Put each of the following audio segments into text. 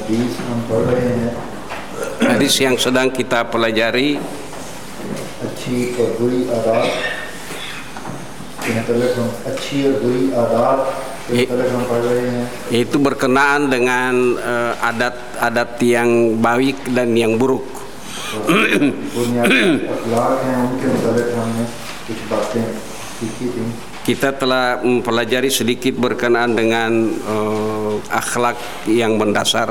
हदीस हम पढ़ रहे हैं, hadis yang sedang kita pelajari अच्छी और बुरी आदत के मतलब हम अच्छी और बुरी आदत के मतलब हम पढ़ रहे हैं, yaitu berkenaan dengan adat-adat yang baik dan yang buruk. बुनियादी अखलाक हैं उनके मतलब हमने कुछ बातें सीखी थी. Kita telah mempelajari sedikit berkenaan dengan akhlak yang mendasar.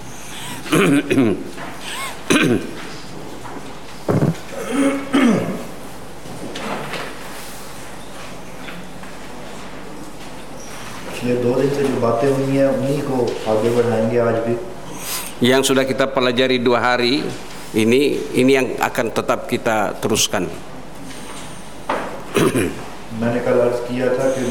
पिछले 2 दिन से जो बातें हुई हैं उन्हीं को आगे बढ़ाएंगे आज भी. Yang sudah kita pelajari 2 hari ini yang akan tetap kita teruskan. मैंने कल अर्ज किया था कि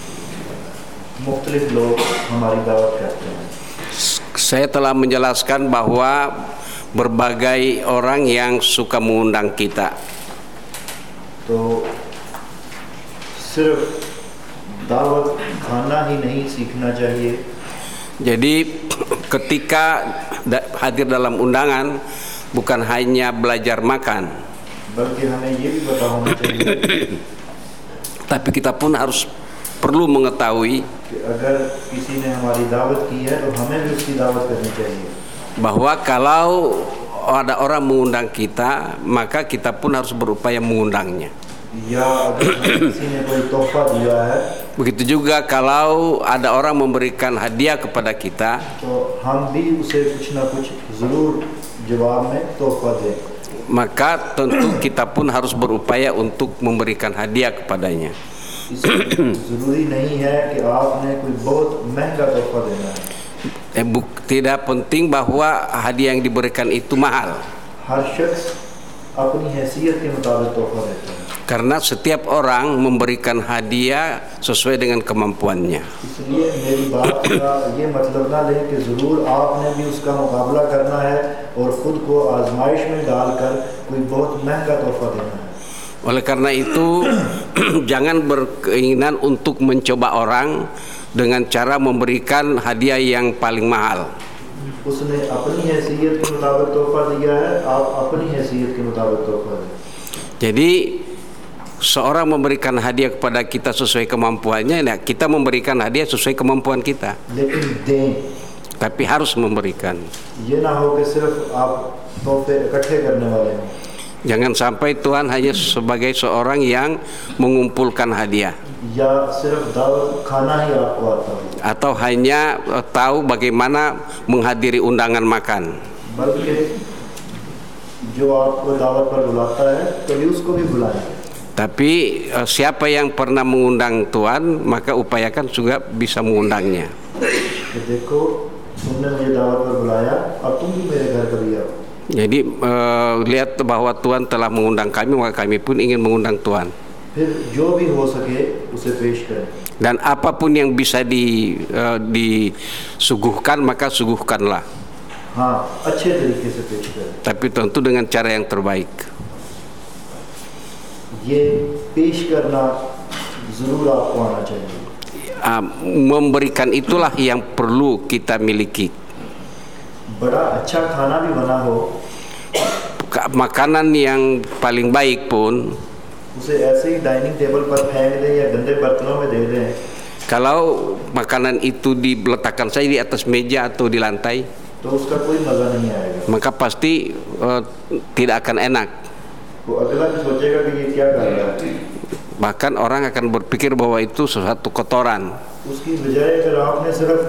मुख्तलिफ लोग हमारी दावत करते हैं. Saya telah menjelaskan bahwa berbagai orang yang suka mengundang kita. तो सिर्फ दावत खाना ही नहीं सीखना चाहिए, Jadi ketika hadir dalam undangan bukan hanya belajar makan, बल्कि हमें ये भी पता होना चाहिए tapi kita pun harus perlu mengetahui कि अगर किसी ने हमारी दावत की है तो हमें भी उसकी दावत करनी चाहिए. bahwa kalau ada orang mengundang kita, maka kita pun harus berupaya mengundangnya. या अगर किसी ने कोई तोहफा दिया है Begitu juga kalau ada orang memberikan hadiah kepada kita, तो हम भी उसे कुछ ना कुछ जरूर जवाब में तोहफा दें. maka tentu kita pun harus berupaya untuk memberikan hadiah kepadanya. इसमें जरूरी नहीं है कि आपने कोई बहुत महंगा तोहफा देना है. Tidak penting bahwa hadiah yang diberikan itu mahal, हर शख्स अपनी हैसियत के मुताबिक तोहफा देता है. karena setiap orang memberikan hadiah sesuai dengan kemampuannya. इसलिए मेरी बात का ये मतलब ना लें कि ज़रूर आपने भी उसका मुकाबला करना है और ख़ुद को आजमाइश में डालकर कोई बहुत महंगा तोहफा देना है. Oleh karena itu jangan berkeinginan untuk mencoba orang dengan cara memberikan hadiah yang paling mahal. उसने अपनी हैसियत के मुताबिक तोहफा दिया है, आप अपनी हैसियत के मुताबिक तोहफा दें. Jadi seorang memberikan hadiah kepada kita sesuai kemampuannya, nah kita memberikan hadiah sesuai kemampuan kita. लेकिन दें, Tapi harus memberikan. ये ना हो कि सिर्फ आप तोहफे इकट्ठे करने वाले हैं. Jangan sampai Tuhan hanya sebagai seorang yang mengumpulkan hadiah, या सिर्फ दावत खाना ही आपको आता हो, atau hanya tahu bagaimana menghadiri undangan makan. बल्कि जो आपको दावत पर बुलाता है कभी उसको भी बुलाएं. Tapi siapa yang pernah mengundang Tuhan, maka upayakan juga bisa mengundangnya. कि देखो तुमने मुझे दावत पर बुलाया, अब तुम भी मेरे घर कभी आओ. Jadi lihat bahwa Tuhan telah mengundang kami, maka kami pun ingin mengundang Tuhan. फिर जो भी हो सके उसे पेश करें. Dan apapun yang bisa disuguhkan, maka suguhkanlah. हाँ, अच्छे तरीके से पेश करें. Tapi tentu dengan cara yang terbaik. ये पेश करना ज़रूर आपको आना चाहिए. Memberikan itulah yang perlu kita miliki. बड़ा अच्छा खाना भी बना हो, Makanan yang paling baik pun, उसे ऐसे ही डाइनिंग टेबल पर फेंक दें या गंदे बर्तनों में दे दें, kalau makanan itu diletakkan saja di atas meja atau di lantai, तो उसका कोई मज़ा नहीं आएगा. maka pasti tidak akan enak. वो अगला भी सोचेगा कि ये क्या कर रहा है. Bahkan orang akan berpikir bahwa itu sesuatu kotoran. उसकी बजाय अगर आपने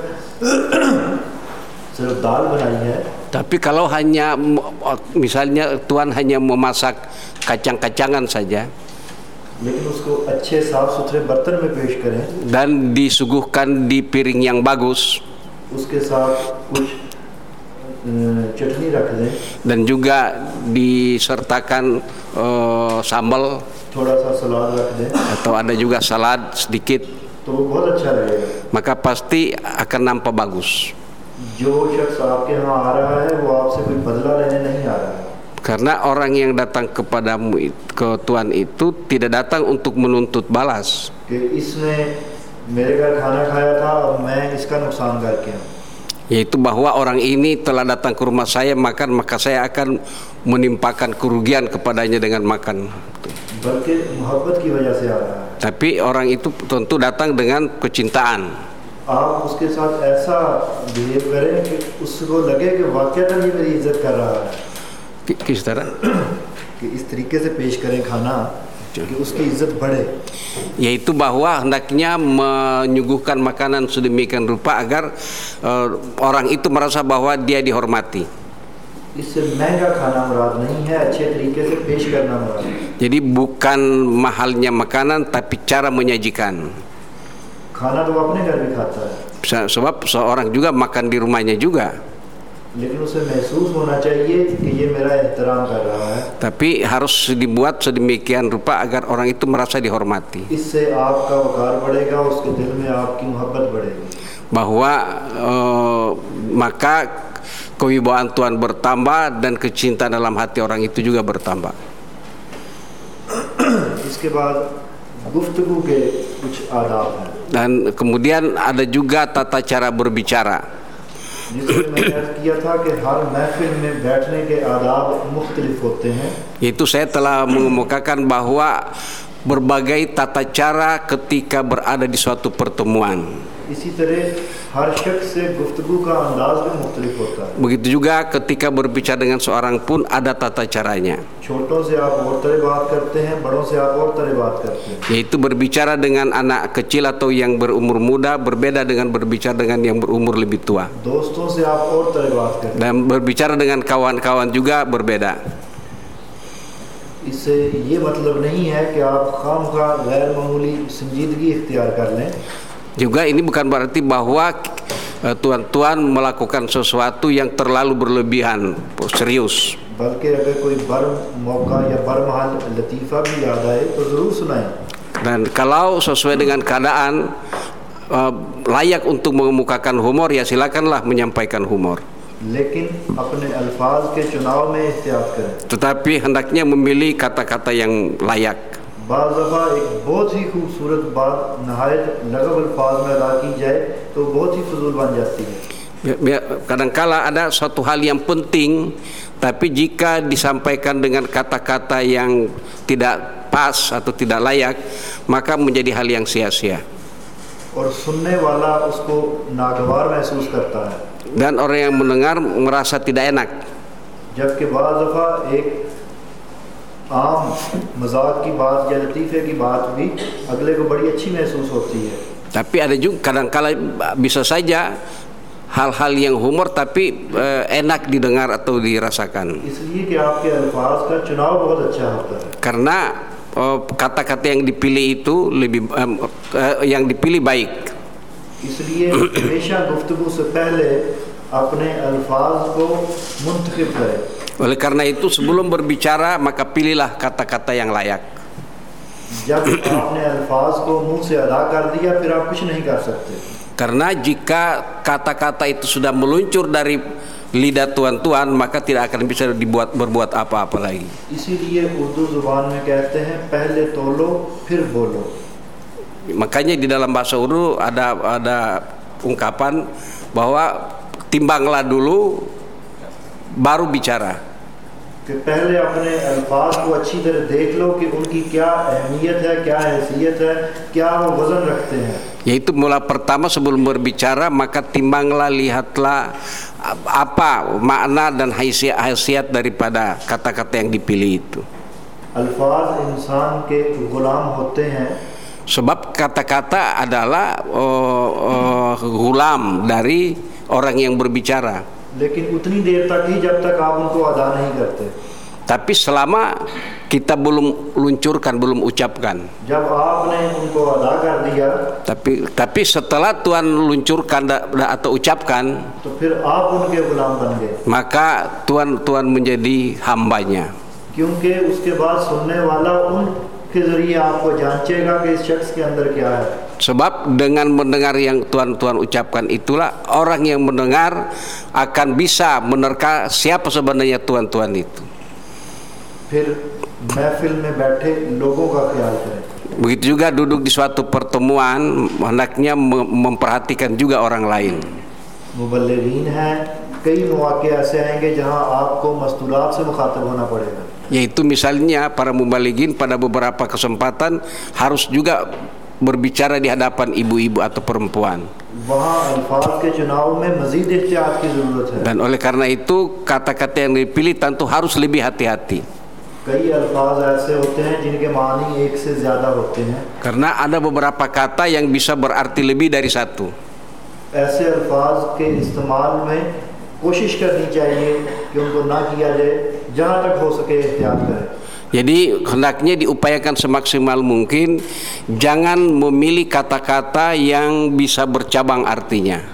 सिर्फ दाल बनाई है, Tapi kalau hanya misalnya Tuhan hanya memasak kacang-kacangan saja लेकिन उसको अच्छे साफ सुथरे बर्तन में पेश करें, dan disuguhkan di piring yang bagus, उसके साथ कुछ चटनी रख दें, dan juga disertakan sambal थोड़ा सा सलाद रख दें, atau ada juga salad sedikit, तो वो बहुत अच्छा लगेगा. maka pasti akan nampak bagus. जो शख्स आपके यहाँ आ रहा है वो आपसे कोई बदला लेने नहीं आ रहा है. Karena orang yang datang kepadamu, ke Tuhan itu tidak datang untuk menuntut balas. कि इसने मेरे घर खाना खाया था और मैं इसका नुकसान करके हूँ. yaitu bahwa orang ini telah datang ke rumah saya makan, maka saya akan menimpakan kerugian kepadanya dengan makan. बल्कि मोहब्बत की वजह से आ रहा है. Tapi orang itu tentu datang dengan kecintaan. आप उसके साथ ऐसा बिहेव करें कि उसको लगे कि वाकईतन ये मेरी इज्जत कर रहा है. किस तरह? कि इस तरीके से पेश करें खाना कि उसकी इज्जत बढ़े. Yaitu bahwa hendaknya menyuguhkan makanan sedemikian rupa agar orang itu merasa bahwa dia dihormati. इससे महंगा खाना मुराद नहीं है, अच्छे तरीके से पेश करना मुराद. Jadi bukan mahalnya makanan tapi cara menyajikan. खाना तो अपने घर भी खाता है. Sebab seorang juga makan di rumahnya juga. लेकिन उसे महसूस होना चाहिए कि ये मेरा एहतराम कर रहा है. Tapi harus dibuat sedemikian rupa agar orang itu merasa dihormati. इससे आपका वकार बढ़ेगा, उसके दिल में आपकी मोहब्बत बढ़ेगी. Bahwa maka kewibawaan Tuhan bertambah dan kecintaan dalam hati orang itu juga bertambah. इसके बाद गुफ्तगू के कुछ आदाब हैं. Dan kemudian ada juga tata cara berbicara. जिसमें मैंने अर्ज किया था कि हर महफिल में बैठने के आदाब मुख्तलिफ होते हैं. Itu saya telah mengemukakan bahwa berbagai tata cara ketika berada di suatu pertemuan. इसी तरह हर शख्स से गुफ्तगू का अंदाज भी मुख्तलिफ होता है. Begitu juga ketika berbicara dengan seorang pun ada tata caranya. छोटों से आप और तरह बात करते हैं, बड़ों से आप और तरह बात करते हैं. Yaitu berbicara dengan anak kecil atau yang berumur muda berbeda dengan berbicara dengan yang berumur lebih tua. दोस्तों से आप और तरह बात करते हैं. Dan berbicara dengan kawan-kawan juga berbeda. इससे ये मतलब नहीं है कि आप खामखा गैर मामूली संजीदगी इख्तियार कर लें. Juga ini bukan berarti bahwa tuan-tuan melakukan sesuatu yang terlalu berlebihan, serius. बल्कि अगर कोई बर मौका या बरमहल लतीफ़ा भी याद आए तो ज़रूर सुनाएं. Dan kalau sesuai dengan keadaan layak untuk mengemukakan humor, ya silakanlah menyampaikan humor. लेकिन अपने अल्फाज के चुनाव में एहतियात करें. Tetapi hendaknya memilih kata-kata yang layak. बाज़ दफ़ा एक बहुत ही खूबसूरत बात नहायत लगब अल्फाज में अदा की जाए तो बहुत ही फजूल बन जाती है. Kadangkala ada suatu hal yang penting, tapi jika disampaikan dengan kata-kata yang tidak pas atau tidak layak, maka menjadi hal yang sia-sia. और सुनने वाला उसको नागवार महसूस करता है. Dan orang yang mendengar merasa tidak enak. जबकि बाज़ दफ़ा एक आम मजाक की बात या लतीफ़े की बात भी अगले को बड़ी अच्छी महसूस होती है. Tapi ada juga kadangkala bisa saja hal-hal yang humor tapi enak didengar atau dirasakan. इसलिए कि आपके अल्फाज का चुनाव बहुत अच्छा होता है. Karena kata-kata yang dipilih itu yang dipilih baik. इसलिए हमेशा गुफ्तगू से पहले अपने अल्फाज को मुंतखब करें. Oleh karena itu sebelum berbicara maka pilihlah kata-kata yang layak. जब आपने अल्फाज को मुंह से अदा कर दिया फिर आप कुछ नहीं कर सकते. Karena jika kata-kata itu sudah meluncur dari lidah tuan-tuan maka tidak akan bisa berbuat apa-apa lagi. इसीलिए उर्दू जुबान में कहते हैं पहले तोलो फिर बोलो. Makanya di dalam bahasa Urdu ada ungkapan bahwa timbanglah dulu baru bicara. कि पहले अपने अल्फाज को अच्छी तरह देख लो कि उनकी क्या अहमियत है, क्या हैसियत है, क्या वो वज़न रखते हैं. Yaitu mula pertama sebelum berbicara maka timbanglah, lihatlah apa makna dan haysiat daripada kata-kata yang dipilih itu. अल्फाज इंसान के गुलाम होते हैं. Sebab kata-kata adalah gulam dari orang yang berbicara. लेकिन उतनी देर तक ही जब तक आप उनको अदा नहीं करते. Tapi selama kita belum luncurkan, belum ucapkan. जब आपने उनको अदा कर दिया Tapi setelah Tuhan luncurkan atau ucapkan, तो फिर आप उनके गुलाम बन गए. maka Tuhan menjadi hambanya. क्योंकि उसके बाद सुनने वाला उनके जरिए आपको जांचेगा कि इस शख्स के अंदर क्या है. Sebab dengan mendengar yang Tuhan ucapkan itulah orang yang mendengar akan bisa menerka siapa sebenarnya Tuhan itu. फिर महफिल में बैठे लोगों का ख्याल करें. Begitu juga duduk di suatu pertemuan hendaknya memperhatikan juga orang lain. मुबल्लिगीन हैं, कई मौके ऐसे आएंगे जहां आपको मस्तूरात से मुखातब होना पड़ेगा। Yaitu misalnya para mubalighin pada beberapa kesempatan harus juga berbicara di hadapan ibu-ibu atau perempuan. वहाँ अल्फाज के चुनाव में मज़ीद एहतियात की ज़रूरत है। Dan oleh karena itu kata-kata yang dipilih tentu harus lebih hati-hati. कई अल्फाज ऐसे होते हैं जिनके मानी एक से ज़्यादा होते हैं। Karena ada beberapa kata yang bisa berarti lebih dari satu. ऐसे अल्फाज के इस्तेमाल में कोशिश करनी चाहिए कि उनको ना किया जाए, जहाँ तक हो सके एहतियात करें। Jadi hendaknya diupayakan semaksimal mungkin jangan memilih kata-kata yang bisa bercabang artinya.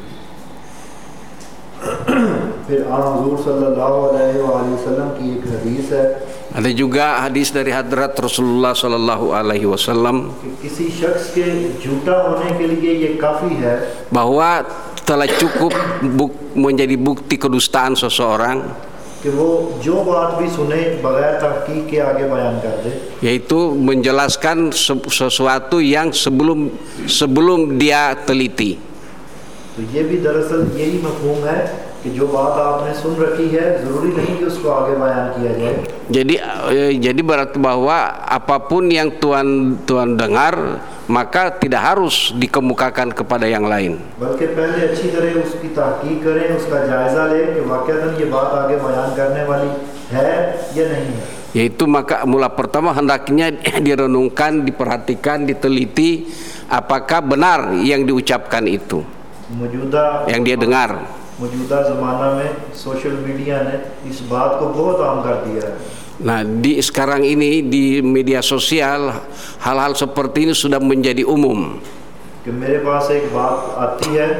फिर हुज़ूर सल्लल्लाहु अलैहि वसल्लम की एक हदीस है, Ada juga hadis dari hadrat Rasulullah Sallallahu Alaihi Wasallam कि किसी शख्स के झूठा होने के लिए ये काफ़ी है bahwa telah cukup menjadi bukti kedustaan seseorang, कि वो जो बात भी सुने बगैर तहकीक के आगे बयान कर दे, yaitu menjelaskan sesuatu yang sebelum dia teliti. तो ये भी दरअसल यही मफ़हूम है कि जो बात आपने सुन रखी है ज़रूरी नहीं कि उसको आगे बयान किया जाए। Jadi berarti bahwa apapun yang Tuhan dengar maka tidak harus dikemukakan kepada yang lain. बल्कि पहले अच्छी तरह उसकी तहकीक करें, उसका जायज़ा लें कि वाक़अतन ये बात आगे बयान करने वाली है या नहीं है। Yaitu maka mula pertama hendaknya direnungkan, diperhatikan, diteliti apakah benar yang diucapkan itu, yang dia dengar. मौजूदा ज़माना में सोशल मीडिया ने इस बात को बहुत आम कर दिया है। Nah, sekarang ini di media sosial hal-hal seperti ini sudah menjadi umum. कि मेरे पास एक बात आती है,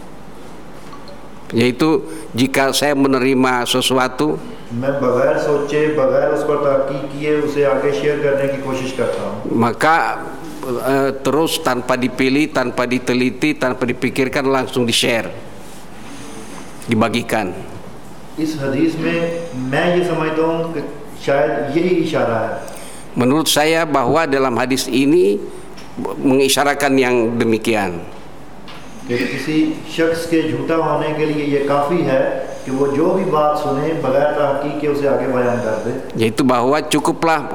Yaitu jika saya menerima sesuatu, मैं बगैर सोचे, बगैर उस पर तहकीक किए उसे आगे शेयर करने की कोशिश करता हूँ। maka terus tanpa dipilih, tanpa diteliti, tanpa dipikirkan langsung di-share, dibagikan. इस हदीस में मैं ये समझता हूँ कि शायद यही इशारा है। Menurut saya bahwa dalam hadis ini mengisyaratkan yang demikian. कि किसी शख्स के झूठा होने के लिए ये काफ़ी है कि वो जो भी बात सुने बगैर तहकीक के उसे आगे बयान कर दे। Yaitu bahwa cukuplah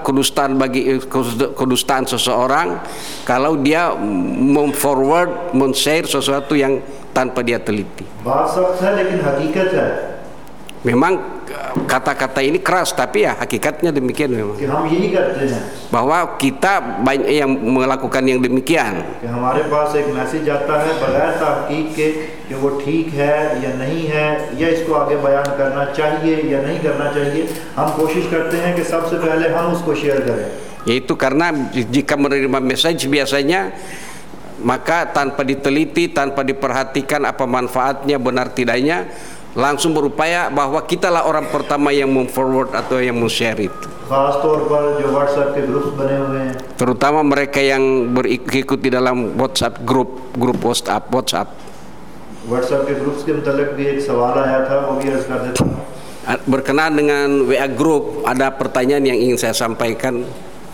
kedustaan seseorang kalau dia memforward, men-share sesuatu yang tanpa dia teliti. बात सख्त है लेकिन हकीकत है Memang kata-kata ini keras, tapi ya hakikatnya demikian memang. कि हम यही करते हैं Bahwa kita banyak yang melakukan yang demikian. कि हमारे पास एक मैसेज आता है बगैर तहकीक के कि वो ठीक है या नहीं है, या इसको आगे बयान करना चाहिए या नहीं करना चाहिए, हम कोशिश करते हैं कि सबसे पहले हम उसको शेयर करें। Yaitu karena jika menerima message biasanya maka tanpa diteliti, tanpa diperhatikan apa manfaatnya, benar tidaknya, langsung berupaya bahwa kitalah orang pertama yang memforward atau yang men-share itu. खास तौर पर जो व्हाट्सएप के ग्रुप्स बने हुए हैं, Terutama mereka yang berikut di dalam WhatsApp grup WhatsApp. WhatsApp के groups के मुतालिक भी एक सवाल आया था, वो भी अर्ज कर देता हूँ। Berkenaan dengan WA group, ada pertanyaan yang ingin saya sampaikan.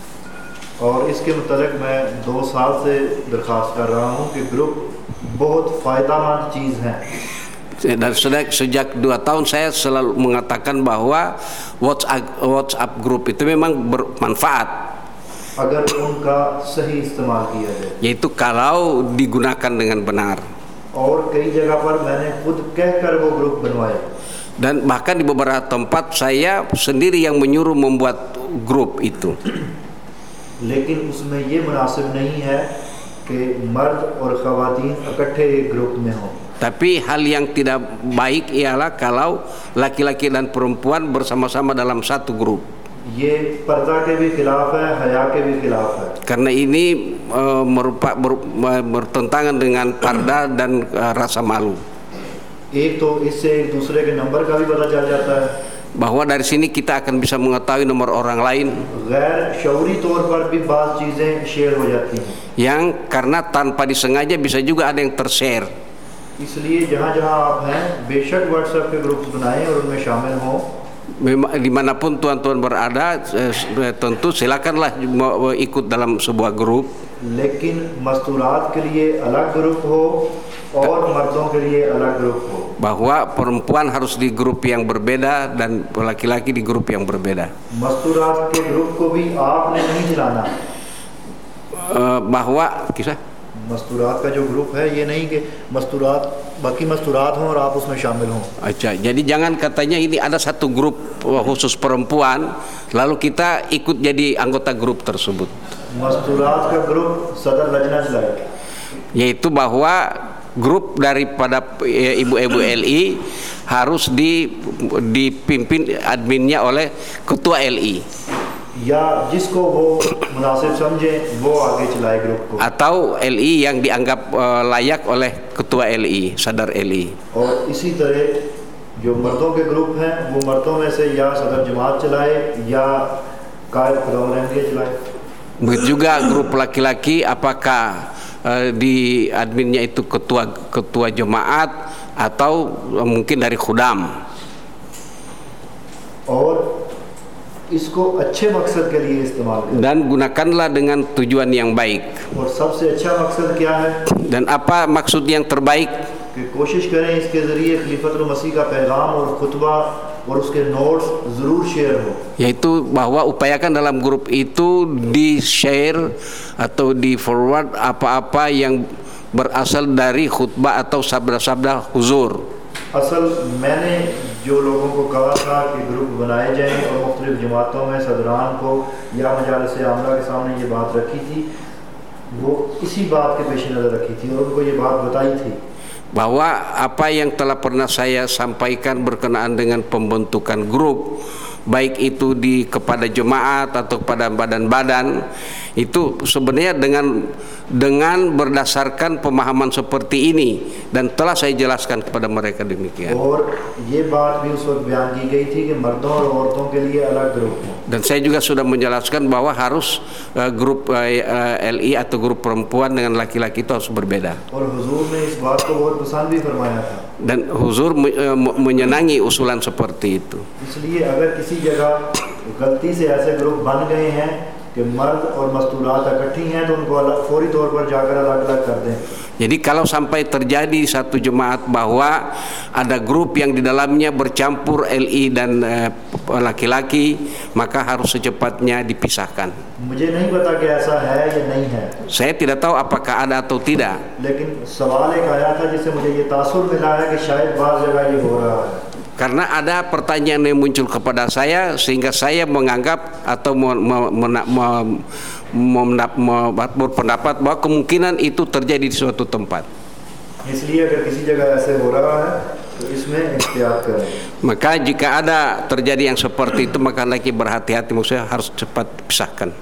और इसके मुतालिक मैं 2 साल से दरख्वास्त कर रहा हूँ कि ग्रुप बहुत फ़ायदेमंद चीज़ है। Dan sejak 2 tahun saya selalu mengatakan bahwa WhatsApp group itu memang bermanfaat, अगर उनका सही इस्तेमाल किया जाए, yaitu kalau digunakan dengan benar. और कई जगह पर मैंने खुद कहकर वो ग्रुप बनवाए। Dan bahkan di beberapa tempat saya sendiri yang menyuruh membuat grup itu. लेकिन उसमें ये मुनासिब नहीं है कि मर्द और ख़वातीन इकट्ठे एक ग्रुप में हों। Tapi hal yang tidak baik ialah kalau laki-laki dan perempuan bersama-sama dalam satu grup. ये पर्दा के भी खिलाफ है, हया के भी खिलाफ है। Karena ini bertentangan dengan parda dan rasa malu. एक तो इससे एक दूसरे के नंबर का भी पता चल जाता है, Bahwa dari sini kita akan bisa mengetahui nomor orang lain गैर शऊरी तौर पर भी बाज़ चीज़ें शेयर हो जाती हैं। yang karena tanpa disengaja bisa juga ada yang tershare. इसलिए जहाँ जहाँ आप हैं बेशक व्हाट्सएप के ग्रुप्स बनाएं और उनमें शामिल हों। dimanapun tuan-tuan berada, tentu silakanlah ikut dalam sebuah grup. लेकिन मस्तूरात के लिए अलग ग्रुप हो और मर्दों के लिए अलग ग्रुप हो. Bahwa perempuan harus di grup yang berbeda dan laki-laki di grup yang berbeda. मस्तूरात के ग्रुप को भी आपने नहीं चलाना. Bahwa kisah मस्तूरात का जो ग्रुप है ये नहीं कि मस्तूरात बाकी मस्तूरात हों और आप उसमें शामिल हों. Acha, jadi jangan katanya ini ada satu grup khusus perempuan lalu kita ikut jadi anggota grup tersebut. मस्तूरात का ग्रुप सदर लजना चलाए. Yaitu bahwa grup daripada ibu-ibu LI harus dipimpin adminnya oleh ketua LI. या जिसको वो मुनासिब समझे वो आगे चलाए ग्रुप को. Atau LI yang dianggap layak oleh ketua LI, sadar LI. और इसी तरह जो मर्दों के ग्रुप हैं वो मर्दों में से या सदर जमात चलाए या कायद खुदावंद अहमदिया चलाए. Begitu juga grup laki-laki, apakah di adminnya itu ketua jemaat atau mungkin dari khudam. और इसको अच्छे मकसद के लिए इस्तेमाल करें. Dan gunakanlah dengan tujuan yang baik. और सबसे अच्छा मकसद क्या है? Dan apa maksud yang terbaik? कि कोशिश करें इसके ज़रिए खलीफतुल मसीह का पैगाम और खुतबा और उसके नोट्स ज़रूर शेयर हो. Yaitu bahwa upayakan dalam grup itu di share atau di forward apa-apa yang berasal dari khutbah atau sabda-sabda huzur. असल मैंने जो लोगों को कहा था कि ग्रुप बनाए जाएं और मुख्तलिफ जमातों में सदरान को या मजालिस आमला के सामने ये बात रखी थी, वो इसी बात के पेश नज़र रखी थी और उनको ये बात बताई थी bahwa apa yang telah pernah saya sampaikan berkenaan dengan pembentukan grup, baik itu kepada jemaat atau kepada badan-badan, itu sebenarnya dengan berdasarkan pemahaman seperti ini dan telah saya jelaskan kepada mereka demikian. और ये बात भी उस वक्त बयान की गई थी कि मर्दों और औरतों के लिए अलग ग्रुप हो. Dan saya juga sudah menjelaskan bahwa harus grup LI atau grup perempuan dengan laki-laki itu harus berbeda. और हुजूर ने इस बात को बहुत पसंद भी फरमाया था. Dan huzur menyenangi usulan seperti itu. इसलिए अगर किसी जगह गलती से ऐसे ग्रुप बन गए हैं कि मर्द और मस्तूरात इकट्ठी हैं तो उनको फौरी तौर पर जाकर अलग-अलग कर दें. Jadi kalau sampai terjadi satu jemaat bahwa ada grup yang di dalamnya bercampur LI dan laki-laki, maka harus secepatnya dipisahkan. मुझे नहीं पता कि ऐसा है या नहीं है. Saya tidak tahu apakah ada atau tidak. लेकिन सवाल एक आया था जिससे मुझे ये तासुर मिला है कि शायद बाज़ जगह ये हो रहा है. Karena ada pertanyaan yang muncul kepada saya sehingga saya menganggap atau berpendapat bahwa kemungkinan itu terjadi di suatu tempat. इसलिए अगर किसी जगह ऐसे हो रहा है तो इसमें एहतियात करें. Maka jika ada terjadi yang seperti itu, maka lagi berhati-hati, maksudnya harus cepat pisahkan.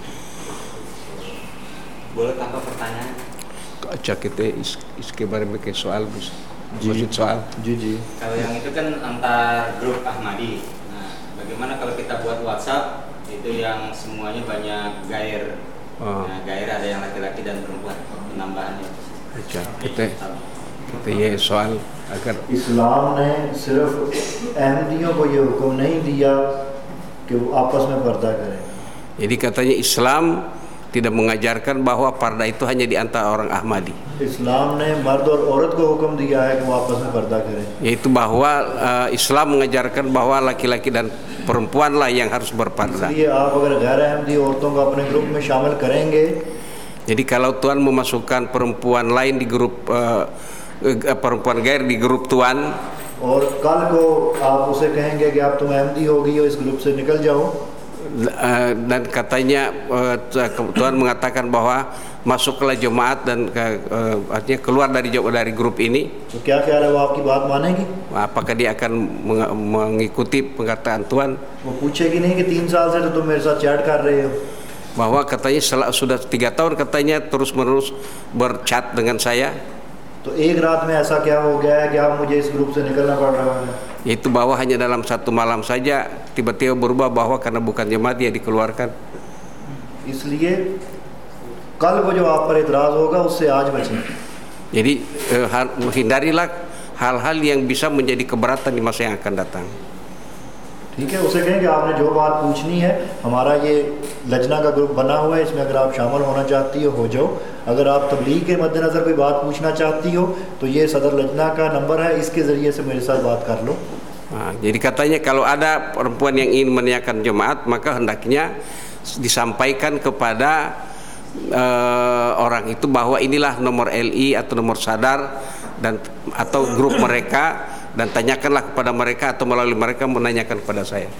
Boleh tambah pertanyaan? Acak kita इसके बारे में के soal bisa. Maksud soal. जी. Kalau yang itu kan antar grup Ahmadi. Nah, bagaimana kalau kita buat WhatsApp itu yang semuanya banyak gair. Nah, gair ada yang laki-laki dan perempuan. Penambahannya. अच्छा तो ये सवाल अगर इस्लाम ने सिर्फ अहमदियों को ये हुक्म नहीं दिया कि वो आपस में पर्दा करें. Jadi katanya Islam tidak mengajarkan bahwa parda itu hanya di antara orang Ahmadi. इस्लाम ने मर्द और औरत को हुक्म दिया है कि वो आपस में पर्दा करें. Yaitu bahwa Islam mengajarkan bahwa laki-laki dan perempuanlah yang harus berparda. इसलिए आप अगर गैर अहमदी औरतों को अपने ग्रुप में शामिल करेंगे, jadi kalau Tuan memasukkan perempuan lain di grup perempuan gair di grup Tuan, और कल को आप उसे कहेंगे कि आप तुम अहमदी हो गई हो, इस ग्रुप से निकल जाओ, dan katanya Tuhan mengatakan bahwa masuklah jemaat dan artinya keluar dari grup ini, तो क्या ख्याल है वो आपकी बात मानेगी? apakah dia akan mengikuti perkataan Tuhan? वो पूछेगी नहीं कि 3 साल से तो तुम मेरे साथ चैट कर रहे हो. Bahwa katanya sudah 3 tahun katanya terus menerus berchat dengan saya. तो एक रात में ऐसा क्या हो गया है कि आप मुझे इस ग्रुप से निकलना पड़ रहा है? Itu bahwa hanya dalam satu malam saja tiba-tiba berubah bahwa karena bukan jemaat dia dikeluarkan. इसलिए कल को जो आप पर इतराज़ होगा उससे आज बचें. Jadi hindarilah hal-hal yang bisa menjadi keberatan di masa yang akan datang. ठीक है, उसे कहें कि आपने जो बात पूछनी है, हमारा ये लजना का ग्रुप बना हुआ है, इसमें अगर आप शामिल होना चाहती हो जाओ। अगर आप तबलीग के मद्देनज़र कोई बात पूछना चाहती हो तो ये सदर लजना का नंबर है, इसके ज़रिए से मेरे साथ बात कर लो। Jadi katanya kalau ada perempuan yang ingin meninggalkan jemaat, maka hendaknya disampaikan kepada orang itu bahwa inilah nomor LI atau nomor sadar dan atau grup mereka, dan tanyakanlah kepada mereka atau melalui mereka menanyakan kepada saya.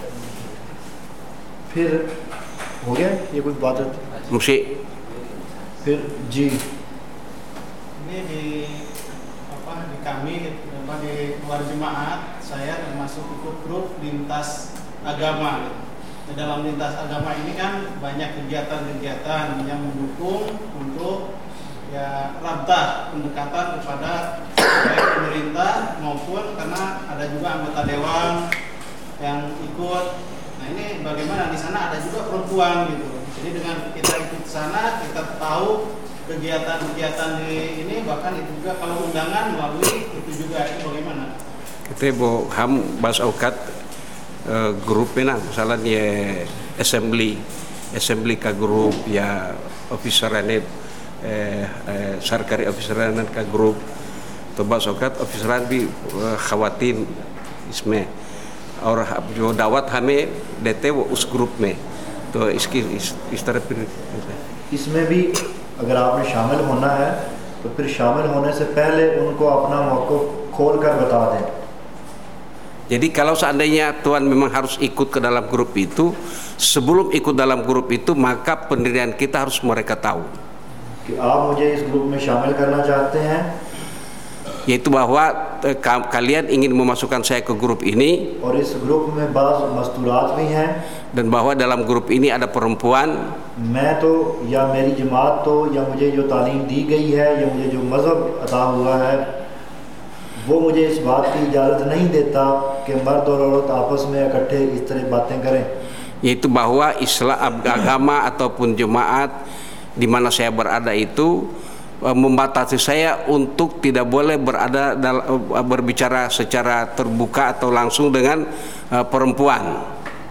फिर हो गया ये कुछ बात है? फिर जी ini di kami di luar jemaat, saya termasuk ikut grup lintas agama. Di dalam lintas agama ini kan banyak kegiatan-kegiatan yang mendukung untuk ya rabtah, pendekatan kepada baik pemerintah maupun karena ada juga anggota dewan yang ikut. Nah ini bagaimana di sana ada juga perempuan gitu. Jadi dengan kita ikut sana kita tahu kegiatan-kegiatan di ini, bahkan itu juga kalau undangan melalui itu juga, itu bagaimana? Kita bo ham bas aukat grupnya misalnya assembly ka grup ya officeran sarkari officeran ka grup to bas aukat officeran bi khawatin isme और जो दावत हमें देते वो उस ग्रुप में तो इसकी इस तरह फिर इसमें भी अगर आपने शामिल होना है तो फिर शामिल होने से पहले उनको अपना मौक़िफ़ खोल कर बता दें। Jadi kalau seandainya Tuan memang harus ikut ke dalam grup itu, sebelum ikut dalam grup itu maka pendirian kita harus mereka tahu. कि आप मुझे इस ग्रुप में शामिल करना चाहते हैं, yaitu bahwa kalian ingin memasukkan saya ke grup ini, और इस ग्रुप में बाज़ मस्तूरात भी हैं, dan bahwa dalam grup ini ada perempuan, मैं तो या मेरी जमात तो या मुझे जो तालीम दी गई है या मुझे जो मज़हब अता हुआ है वो मुझे इस बात की इजाज़त नहीं देता कि मर्द और औरत आपस में इकट्ठे इस तरह बातें करें। yaitu bahwa Islam agama ataupun jemaat di mana saya berada itu membatasi saya untuk tidak boleh berbicara secara terbuka atau langsung dengan perempuan.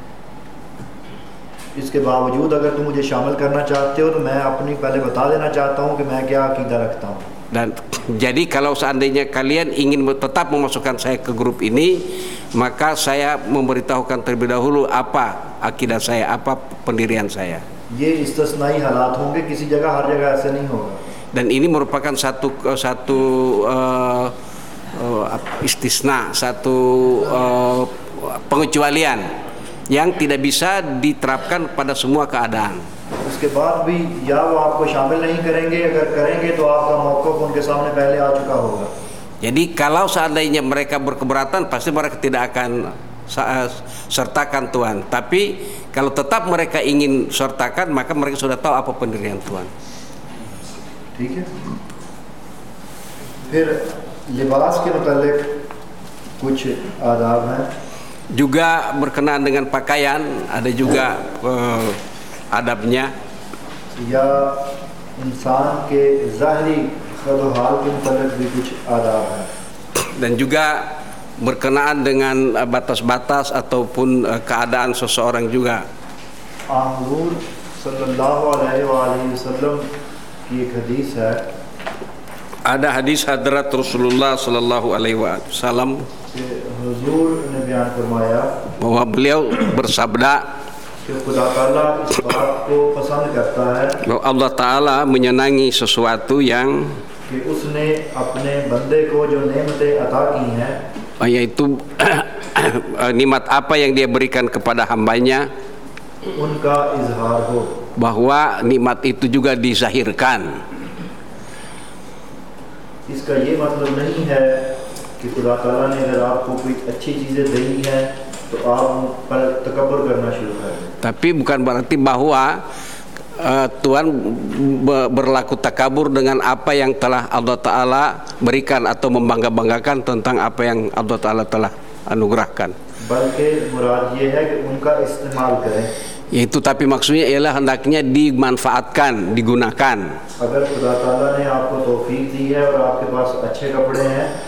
इसके बावजूद अगर तुम मुझे शामिल करना चाहते हो तो मैं अपनी पहले बता देना चाहता हूँ कि मैं क्या अकीदा रखता हूँ। Dan jadi kalau seandainya kalian ingin tetap memasukkan saya ke grup ini, maka saya memberitahukan terlebih dahulu apa akidah saya, apa pendirian saya. ये इस्तिस्नाई हालात होंगे, किसी जगह हर जगह ऐसे नहीं होगा। Dan ini merupakan satu istisna, satu pengecualian yang tidak bisa diterapkan pada semua keadaan. उसके बाद भी या वो आपको शामिल नहीं करेंगे, अगर करेंगे तो आपका मौक़िफ़ उनके सामने पहले आ चुका होगा। Jadi kalau seandainya mereka berkeberatan, pasti mereka tidak akan sertakan Tuhan. Tapi kalau tetap mereka ingin sertakan, maka mereka sudah tahu apa pendirian Tuhan. ठीक है। फिर लिबास के मुतालिक कुछ आदाब हैं। Juga berkenaan dengan pakaian, ada juga adabnya. या इंसान के ज़ाहिरी खद-ओ-हाल के मुतालिक भी कुछ आदाब हैं। Dan juga berkenaan dengan batas-batas ataupun keadaan seseorang juga. हुज़ूर सल्लल्लाहु अलैहि वसल्लम की एक हदीस है। Ada hadis hadrat Rasulullah sallallahu alaihi wasallam हुज़ूर ने बयान फरमाया bahwa beliau bersabda कि खुदा ताला इस बात को पसंद करता है bahwa Allah Ta'ala menyenangi sesuatu yang कि उसने अपने बंदे को जो नेमतें अता की हैं, yaitu nikmat apa yang dia berikan kepada hambanya, उनका इजहार हो। bahwa nikmat itu juga dizahirkan. इसका ये मतलब नहीं है कि खुदा ताला ने अगर आपको कोई अच्छी चीज़ें दी हैं तो आप उन पर तकब्बुर करना शुरू कर दें। Tapi bukan berarti bahwa Tuhan berlaku takabur dengan apa yang telah Allah Ta'ala berikan atau membangga-banggakan tentang apa yang Allah Ta'ala telah anugerahkan. बल्कि मुराद ये है कि उनका इस्तेमाल करें। Yaitu tapi maksudnya ialah hendaknya dimanfaatkan, digunakan. अगर खुदा ताला ने आपको तौफीक दी है और आपके पास अच्छे कपड़े हैं,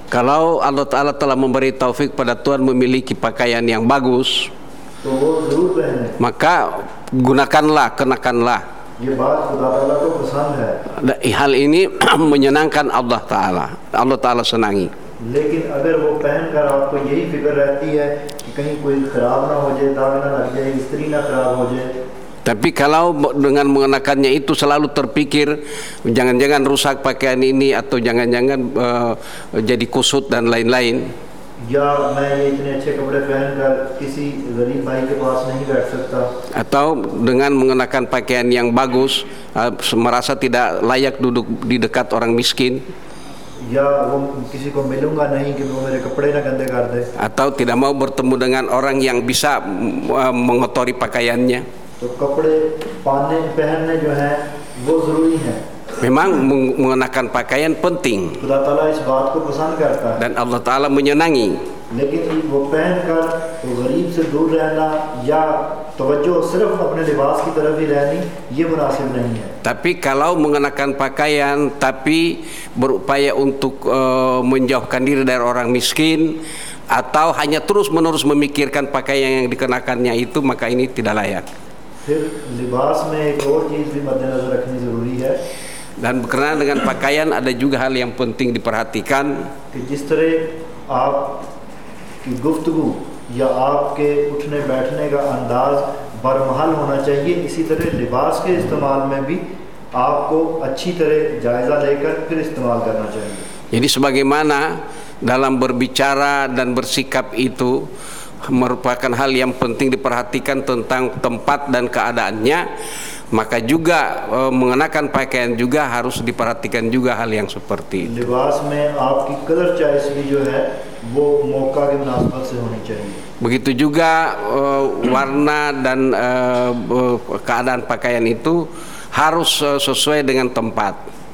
Kalau Allah Ta'ala telah memberi taufik pada tuan memiliki pakaian yang bagus, तो वो जरूर पहने। maka gunakanlah, kenakanlah. ये बात खुदा ताला को पसंद है, Hal ini menyenangkan Allah Ta'ala. Allah Ta'ala senangi. लेकिन अगर वो पहनकर आपको यही फिक्र रहती है कि कहीं कोई खराब ना हो जाए, दाग ना लग जाए, इस्त्री ना खराब हो जाए, Tapi kalau dengan mengenakannya itu selalu terpikir jangan-jangan rusak pakaian ini atau jangan-jangan jadi kusut dan lain-lain, या मैं ये इतने अच्छे कपड़े पहनकर किसी गरीब भाई के पास नहीं बैठ सकता, atau dengan mengenakan pakaian yang bagus merasa tidak layak duduk di dekat orang miskin, या वो किसी को मिलूंगा नहीं कि वो मेरे कपड़े ना गंदे कर दे, atau tidak mau bertemu dengan orang yang bisa mengotori pakaiannya. तो कपड़े पहनने जो है वो जरूरी है। Memang mengenakan pakaian penting खुदा ताला इस बात को पसंद करता है, dan Allah Ta'ala menyenangi. लेकिन वो पहनकर वो गरीब से दूर रहना या तवज्जो सिर्फ अपने लिबास की तरफ ही रहनी, ये मुनासिब नहीं है। Tapi kalau mengenakan pakaian tapi berupaya untuk menjauhkan diri dari orang miskin atau hanya terus-menerus memikirkan pakaian yang dikenakannya itu, maka ini tidak layak. फिर लिबास में एक और चीज़ भी मद्देनजर रखनी ज़रूरी है Dan berkenaan dengan pakaian ada juga hal yang penting diperhatikan, कि जिस तरह आपकी गुफ्तगू या आपके उठने बैठने का अंदाज बरमहल होना चाहिए, इसी तरह लिबास के इस्तेमाल में भी आपको अच्छी तरह जायज़ा लेकर फिर इस्तेमाल करना चाहिए। Jadi sebagaimana dalam berbicara dan bersikap itu merupakan hal yang penting diperhatikan tentang tempat dan keadaannya, maka juga mengenakan pakaian juga harus diperhatikan juga hal yang seperti itu. लिबास में आपकी कलर चॉइस भी जो है वो मौका की मुनासबत से होनी चाहिए। Begitu juga warna dan keadaan pakaian itu harus sesuai dengan tempat.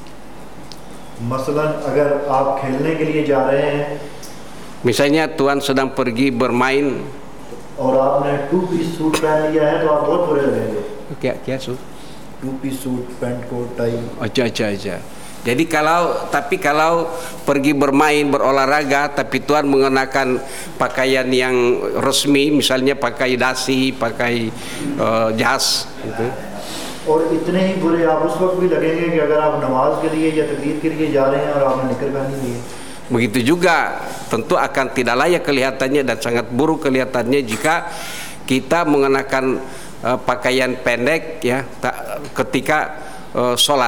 मसलन अगर आप खेलने के लिए जा रहे हैं Misalnya tuan sedang pergi bermain, और आपने 2 पीस सूट पहन लिया है तो आप बहुत बुरे लगेंगे। क्या su? 2 piece suit, pant coat, tie. Aja. Jadi kalau pergi bermain, berolahraga, tapi tuan mengenakan pakaian yang resmi, misalnya pakai dasi, pakai jas, gitu. और इतने ही बुरे आप उस वक्त भी लगेंगे कि अगर आप नमाज के लिए या तकरीर के लिए जा रहे हैं और आपने निकर पहनी हुई है। Begitu juga tentu akan tidak layak kelihatannya dan sangat buruk kelihatannya jika kita mengenakan pakaian pendek ya ketika sholat,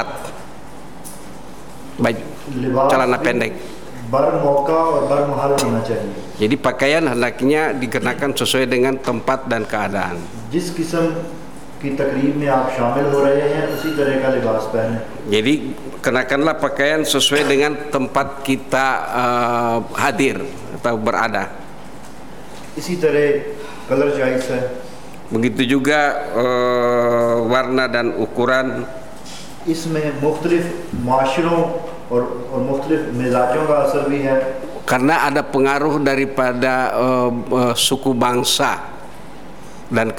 celana pendek. बरमौका और बरमहल होना चाहिए। Jadi pakaian hendaknya dikenakan sesuai dengan tempat dan keadaan. जिस किस्म की तकरीब में आप शामिल हो रहे हैं उसी तरह का लिबास पहने। Jadi kenakanlah pakaian sesuai dengan tempat kita hadir atau berada. इसी तरह कलर चॉइस है। Begitu juga warna dan ukuran. इसमें मुख्तलिफ माशरों और मुख्तलिफ मिजाजों का असर भी है। Karena ada pengaruh daripada suku bangsa dan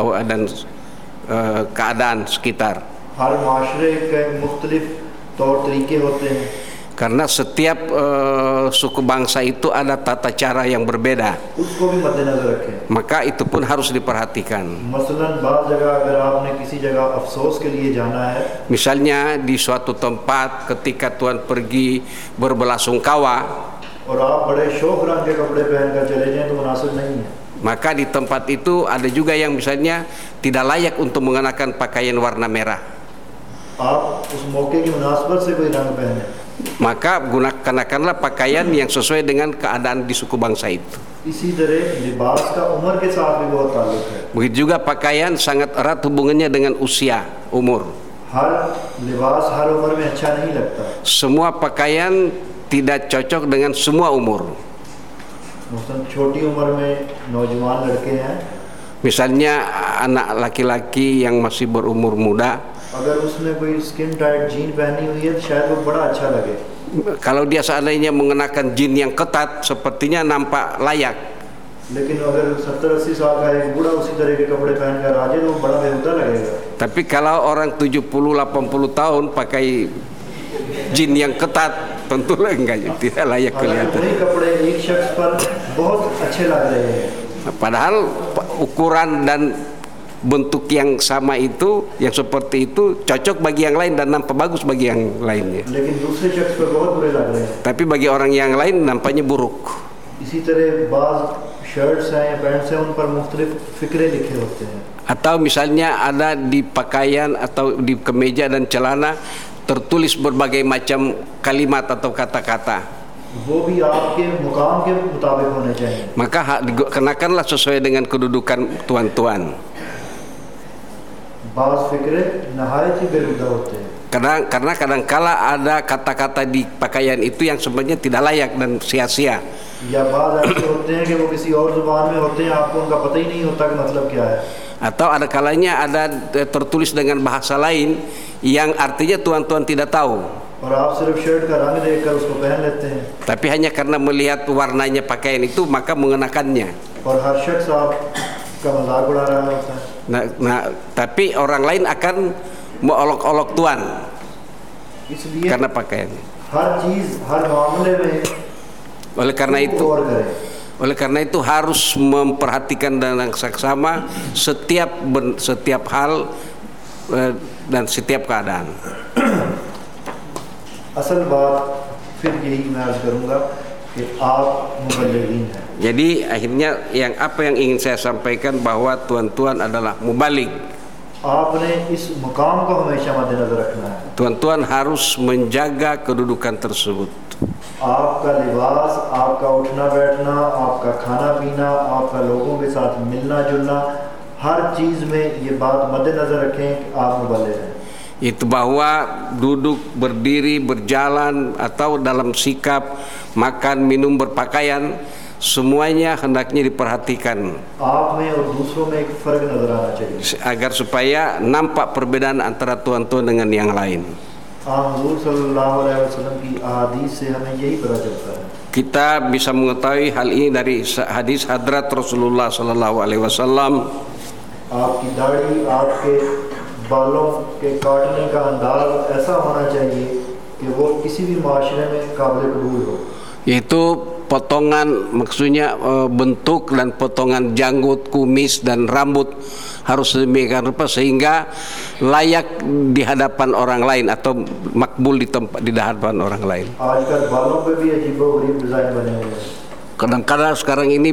keadaan sekitar. हर माशरे के मुख्तलिफ तौर तरीके होते हैं। Karena setiap suku bangsa itu ada tata cara yang berbeda. उसको भी मद्देनजर रखें। Maka itu pun harus diperhatikan. मसलन बाज़ जगह अगर आपने किसी जगह अफसोस के लिए जाना है, Misalnya di suatu tempat ketika tuan pergi berbelasungkawa, और आप बड़े शौक रंग के कपड़े पहनकर चले जाएं तो मुनासिब नहीं है। maka di tempat itu ada juga yang misalnya tidak layak untuk mengenakan pakaian warna merah. आप उस मौके की मुनासबत से कोई रंग पहने। Maka kenakanlah pakaian yang sesuai dengan keadaan di suku bangsa itu. इसी तरह लिबास का उम्र के साथ भी बहुत ताल्लुक है। Begitu juga pakaian sangat erat hubungannya dengan usia, umur. हर लिबास हर उम्र में अच्छा नहीं लगता। Semua pakaian tidak cocok dengan semua umur. मसलन छोटी उम्र में नौजवान लड़के हैं, Misalnya anak laki-laki yang masih berumur muda, अगर उसने कोई स्किन टाइट जीन पहनी हुई है तो शायद वो बड़ा अच्छा लगे। kalau dia seandainya mengenakan jin yang ketat, sepertinya nampak layak. लेकिन अगर 70-80 साल का एक बूढ़ा उसी तरह के कपड़े पहनकर आ जाए तो वो बड़ा बेहुदा लगेगा। Tapi kalau orang 70-80 tahun pakai jin yang ketat, tentulah enggak, tidak layak kelihatan. वही कपड़े एक शख्स पर बहुत अच्छे लग रहे हैं, Padahal ukuran dan bentuk yang sama itu, yang seperti itu cocok bagi yang lain dan nampak bagus bagi yang lainnya. लेकिन दूसरे शख्स पर बहुत बुरे लग रहे हैं. Tapi bagi orang yang lain nampaknya buruk. इसी तरह बाज शर्ट्स हैं या पैंट्स हैं, उन पर मुख्तलिफ फिक्रे लिखे होते हैं. Atau misalnya ada di pakaian atau di kemeja dan celana tertulis berbagai macam kalimat atau kata-kata. वो भी आपके मुकाम के मुताबिक होने चाहिए. Maka kenakanlah sesuai dengan kedudukan tuan-tuan. बाज फिक्रे नहायत ही बेहुदा होते हैं. Karena kadangkala ada kata-kata di pakaian itu yang sebenarnya tidak layak dan sia-sia. या बाज ऐसे होते हैं कि वो किसी और जुबान में होते हैं, आपको उनका पता ही नहीं होता कि मतलब क्या है. Atau ada kalanya ada tertulis dengan bahasa lain yang artinya tuan-tuan tidak tahu. और आप सिर्फ शर्ट का रंग देखकर उसको पहन लेते हैं. Tapi hanya karena melihat warnanya pakaian itu maka mengenakannya. और हर शख्स आपका मजाक उड़ा रहा होता है. Tapi orang lain akan mengolok-olok tuan इसलिए karena pakaian. हर चीज हर मामले में Oleh karena itu, गौर करें. oleh karena itu harus memperhatikan dengan saksama setiap hal dan setiap keadaan. असल बात फिर यही मैं अर्ज करूँगा कि आप मुबल्लिगीन हैं. Jadi akhirnya apa yang ingin saya sampaikan bahwa tuan-tuan adalah mubalik. आपने इस मुकाम को हमेशा मद्देनजर रखना है. Tuan-tuan harus menjaga kedudukan tersebut. आपका लिबास, आपका उठना बैठना, आपका खाना पीना, आपका लोगों के साथ मिलना जुलना, हर चीज़ में ये बात मद्देनजर रखें कि आप मुबल्लिग हैं. Itu bahwa duduk, berdiri, berjalan atau dalam sikap makan, minum, berpakaian semuanya hendaknya diperhatikan आप में और दूसरों में एक फ़र्क नजर आना चाहिए. agar supaya nampak perbedaan antara tuan-tuan dengan yang lain. हुज़ूर सल्लल्लाहु अलैहि वसल्लम की अहादीस से हमें यही पता चलता है. Kita bisa mengetahui hal ini dari hadis hadrat Rasulullah sallallahu alaihi wasallam. आपकी दाढ़ी, आपके बालों के काटने का अंदाज ऐसा होना चाहिए कि वो किसी भी माशरे में काबिल कबूल हो. Yaitu potongan, maksudnya bentuk dan potongan janggut, kumis dan rambut harus demikian rupa sehingga layak di hadapan orang lain atau makbul di hadapan orang lain. आजकल बालों पे भी अजीबोगरीब डिज़ाइन बने हुए हैं. Kadang-kadang sekarang ini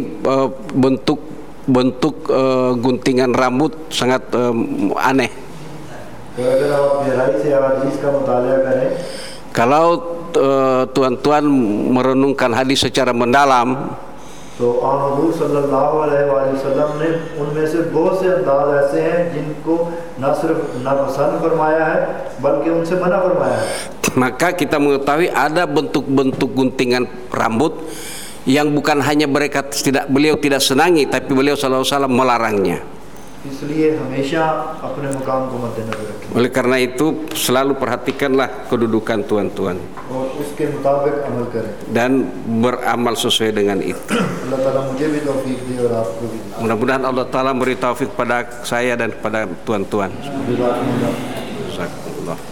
bentuk guntingan rambut sangat aneh. तो अगर आप गहराई से हदीस का मुताला करें, Kalau tuan-tuan merenungkan hadis secara mendalam, तो हुज़ूर सल्लल्लाहु अलैहि वसल्लम ने उनमें से बहुत से अंदाज ऐसे हैं जिनको न सिर्फ नापसंद फरमाया है बल्कि उनसे मना फरमाया है. maka kita mengetahui ada bentuk-bentuk guntingan rambut yang bukan hanya beliau tidak senangi, tapi beliau sallallahu alaihi wasallam melarangnya. इसलिए हमेशा अपने मुकाम को मद्देनजर रखें Oleh karena itu selalu perhatikanlah kedudukan tuan-tuan और उसके मुताबिक अमल करें. dan beramal sesuai dengan itu. अल्लाह ताला मुझे भी तौफीक दे और आपको भी. Mudah-mudahan Allah Ta'ala beri taufik pada saya dan pada tuan-tuan. जज़ाकुमुल्लाह. Jazakumullah.